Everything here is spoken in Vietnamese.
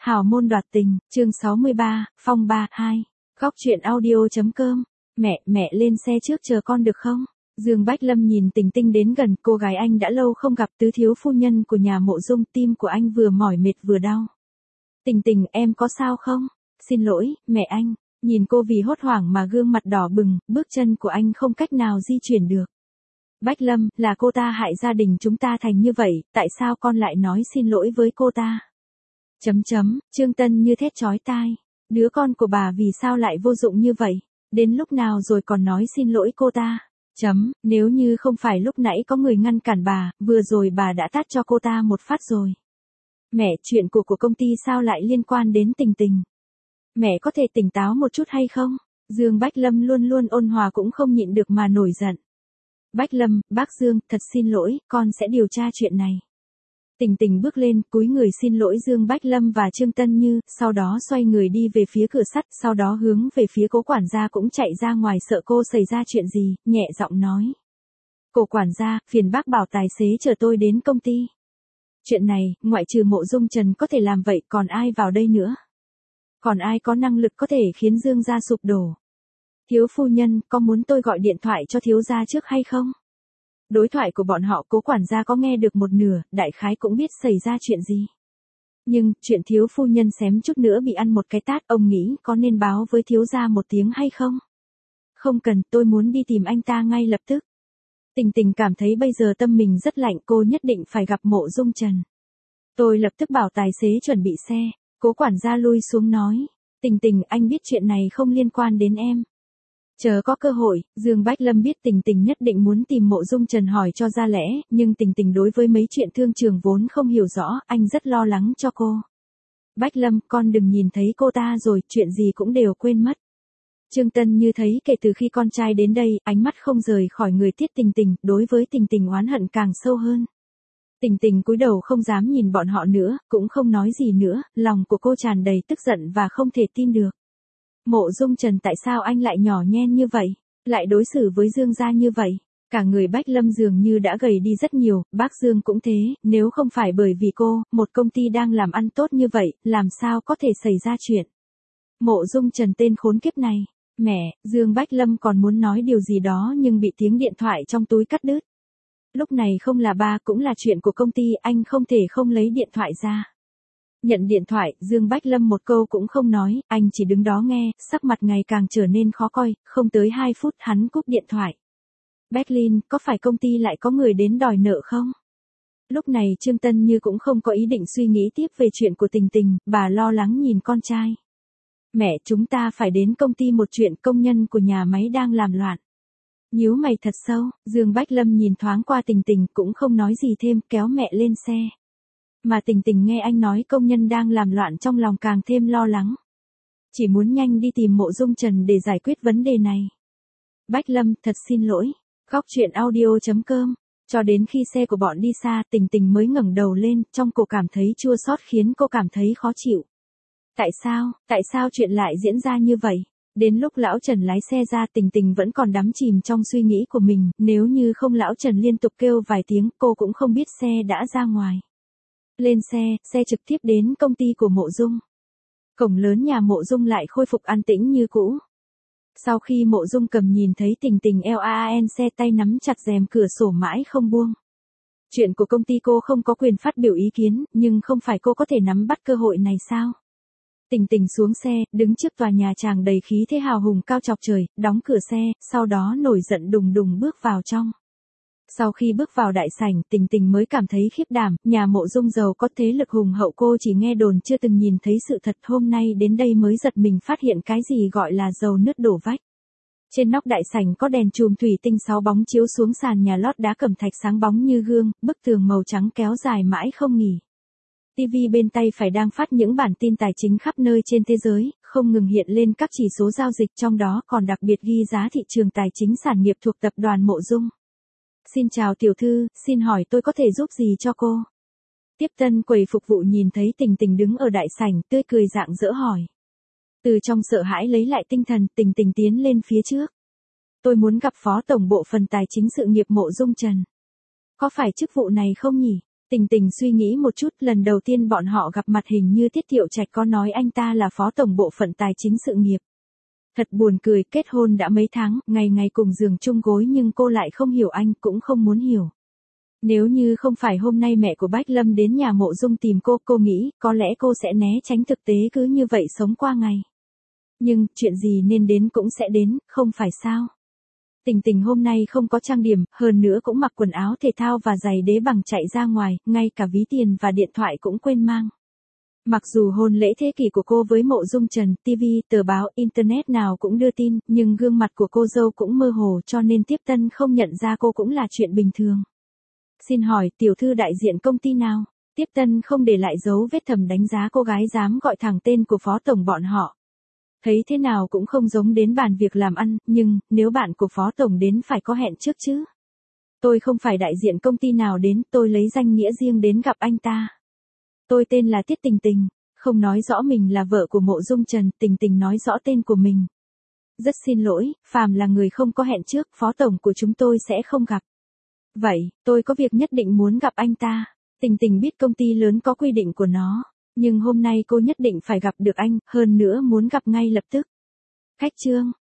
Hào môn đoạt tình, chương 63, phong ba, 2. Góc truyện audio.com. Mẹ lên xe trước chờ con được không? Dương Bách Lâm nhìn Tình Tinh đến gần, cô gái anh đã lâu không gặp, tứ thiếu phu nhân của nhà Mộ Dung, tim của anh vừa mỏi mệt vừa đau. Tình, em có sao không? Xin lỗi, mẹ anh. Nhìn cô vì hốt hoảng mà gương mặt đỏ bừng, bước chân của anh không cách nào di chuyển được. Bách Lâm, là cô ta hại gia đình chúng ta thành như vậy, tại sao con lại nói xin lỗi với cô ta? Trương Tân như thét chói tai. Đứa con của bà vì sao lại vô dụng như vậy? Đến lúc nào rồi còn nói xin lỗi cô ta? Nếu như không phải lúc nãy có người ngăn cản bà, vừa rồi bà đã tát cho cô ta một phát rồi. Mẹ, chuyện của công ty sao lại liên quan đến Tình? Mẹ có thể tỉnh táo một chút hay không? Dương Bách Lâm luôn luôn ôn hòa cũng không nhịn được mà nổi giận. Bách Lâm, bác Dương, thật xin lỗi, con sẽ điều tra chuyện này. Tình bước lên, cúi người xin lỗi Dương Bách Lâm và Trương Tân Như, sau đó xoay người đi về phía cửa sắt, sau đó hướng về phía cố quản gia cũng chạy ra ngoài sợ cô xảy ra chuyện gì, nhẹ giọng nói. Cố quản gia, phiền bác bảo tài xế chở tôi đến công ty. Chuyện này, ngoại trừ Mộ Dung Trần có thể làm vậy, còn ai vào đây nữa? Còn ai có năng lực có thể khiến Dương gia sụp đổ? Thiếu phu nhân, có muốn tôi gọi điện thoại cho thiếu gia trước hay không? Đối thoại của bọn họ cố quản gia có nghe được một nửa, đại khái cũng biết xảy ra chuyện gì. Nhưng, chuyện thiếu phu nhân xém chút nữa bị ăn một cái tát, ông nghĩ có nên báo với thiếu gia một tiếng hay không? Không cần, tôi muốn đi tìm anh ta ngay lập tức. Tình cảm thấy bây giờ tâm mình rất lạnh, cô nhất định phải gặp Mộ Dung Trần. Tôi lập tức bảo tài xế chuẩn bị xe, cố quản gia lui xuống nói. Tình, anh biết chuyện này không liên quan đến em. Chờ có cơ hội, Dương Bách Lâm biết Tình nhất định muốn tìm Mộ Dung Trần hỏi cho ra lẽ, nhưng Tình đối với mấy chuyện thương trường vốn không hiểu rõ, anh rất lo lắng cho cô. Bách Lâm, con đừng nhìn thấy cô ta rồi, chuyện gì cũng đều quên mất. Trương Tân Như thấy kể từ khi con trai đến đây, ánh mắt không rời khỏi người Tiết Tình, đối với Tình oán hận càng sâu hơn. Tình cúi đầu không dám nhìn bọn họ nữa, cũng không nói gì nữa, lòng của cô tràn đầy tức giận và không thể tin được. Mộ Dung Trần, tại sao anh lại nhỏ nhen như vậy, lại đối xử với Dương gia như vậy? Cả người Bách Lâm dường như đã gầy đi rất nhiều, bác Dương cũng thế, nếu không phải bởi vì cô, một công ty đang làm ăn tốt như vậy, làm sao có thể xảy ra chuyện? Mộ Dung Trần tên khốn kiếp này. Mẹ, Dương Bách Lâm còn muốn nói điều gì đó nhưng bị tiếng điện thoại trong túi cắt đứt. Lúc này không là ba cũng là chuyện của công ty, anh không thể không lấy điện thoại ra. Nhận điện thoại, Dương Bách Lâm một câu cũng không nói, anh chỉ đứng đó nghe, sắc mặt ngày càng trở nên khó coi, không tới 2 phút hắn cúp điện thoại. Berlin, có phải công ty lại có người đến đòi nợ không? Lúc này Trương Tân Như cũng không có ý định suy nghĩ tiếp về chuyện của Tình, bà lo lắng nhìn con trai. Mẹ, chúng ta phải đến công ty một chuyện, công nhân của nhà máy đang làm loạn. Nhíu mày thật sâu, Dương Bách Lâm nhìn thoáng qua Tình cũng không nói gì thêm, kéo mẹ lên xe. Mà Tình nghe anh nói công nhân đang làm loạn trong lòng càng thêm lo lắng. Chỉ muốn nhanh đi tìm Mộ Dung Trần để giải quyết vấn đề này. Bách Lâm, thật xin lỗi. Góc truyện audio.com. Cho đến khi xe của bọn đi xa, Tình mới ngẩng đầu lên, trong cô cảm thấy chua xót khiến cô cảm thấy khó chịu. Tại sao chuyện lại diễn ra như vậy? Đến lúc lão Trần lái xe ra, Tình vẫn còn đắm chìm trong suy nghĩ của mình, nếu như không lão Trần liên tục kêu vài tiếng, cô cũng không biết xe đã ra ngoài. Lên xe trực tiếp đến công ty của Mộ Dung. Cổng lớn nhà Mộ Dung lại khôi phục an tĩnh như cũ. Sau khi Mộ Dung Cầm nhìn thấy Tình LAN xe tay nắm chặt rèm cửa sổ mãi không buông. Chuyện của công ty cô không có quyền phát biểu ý kiến, nhưng không phải cô có thể nắm bắt cơ hội này sao? Tình xuống xe, đứng trước tòa nhà tràng đầy khí thế hào hùng cao chọc trời, đóng cửa xe, sau đó nổi giận đùng bước vào trong. Sau khi bước vào đại sảnh, Tình mới cảm thấy khiếp đảm, nhà Mộ Dung giàu có thế lực hùng hậu, cô chỉ nghe đồn chưa từng nhìn thấy sự thật, hôm nay đến đây mới giật mình phát hiện cái gì gọi là dầu nứt đổ vách. Trên nóc đại sảnh có đèn chùm thủy tinh 6 bóng chiếu xuống sàn nhà lót đá cẩm thạch sáng bóng như gương, bức tường màu trắng kéo dài mãi không nghỉ. TV bên tay phải đang phát những bản tin tài chính khắp nơi trên thế giới, không ngừng hiện lên các chỉ số giao dịch, trong đó còn đặc biệt ghi giá thị trường tài chính sản nghiệp thuộc tập đoàn Mộ Dung. Xin chào tiểu thư, xin hỏi tôi có thể giúp gì cho cô? Tiếp tân quầy phục vụ nhìn thấy Tình đứng ở đại sảnh, tươi cười rạng rỡ hỏi. Từ trong sợ hãi lấy lại tinh thần, Tình tiến lên phía trước. Tôi muốn gặp phó tổng bộ phần tài chính sự nghiệp Mộ Dung Trần. Có phải chức vụ này không nhỉ? Tình Tình suy nghĩ một chút, lần đầu tiên bọn họ gặp mặt hình như Tiết Thiệu Trạch có nói anh ta là phó tổng bộ phận tài chính sự nghiệp. Thật buồn cười, kết hôn đã mấy tháng, ngày ngày cùng giường chung gối nhưng cô lại không hiểu anh, cũng không muốn hiểu. Nếu như không phải hôm nay mẹ của Bách Lâm đến nhà Mộ Dung tìm cô nghĩ có lẽ cô sẽ né tránh thực tế cứ như vậy sống qua ngày. Nhưng, chuyện gì nên đến cũng sẽ đến, không phải sao? Tình Tình hôm nay không có trang điểm, hơn nữa cũng mặc quần áo thể thao và giày đế bằng chạy ra ngoài, ngay cả ví tiền và điện thoại cũng quên mang. Mặc dù hôn lễ thế kỷ của cô với Mộ Dung Trần, TV, tờ báo, Internet nào cũng đưa tin, nhưng gương mặt của cô dâu cũng mơ hồ cho nên Tiếp Tân không nhận ra cô cũng là chuyện bình thường. Xin hỏi, tiểu thư đại diện công ty nào? Tiếp Tân không để lại dấu vết thầm đánh giá cô gái dám gọi thẳng tên của phó tổng bọn họ. Thấy thế nào cũng không giống đến bàn việc làm ăn, nhưng, nếu bạn của phó tổng đến phải có hẹn trước chứ. Tôi không phải đại diện công ty nào đến, tôi lấy danh nghĩa riêng đến gặp anh ta. Tôi tên là Tiết Tình Tình, không nói rõ mình là vợ của Mộ Dung Trần, Tình Tình nói rõ tên của mình. Rất xin lỗi, phàm là người không có hẹn trước, phó tổng của chúng tôi sẽ không gặp. Vậy, tôi có việc nhất định muốn gặp anh ta. Tình Tình biết công ty lớn có quy định của nó, nhưng hôm nay cô nhất định phải gặp được anh, hơn nữa muốn gặp ngay lập tức. Khách trương,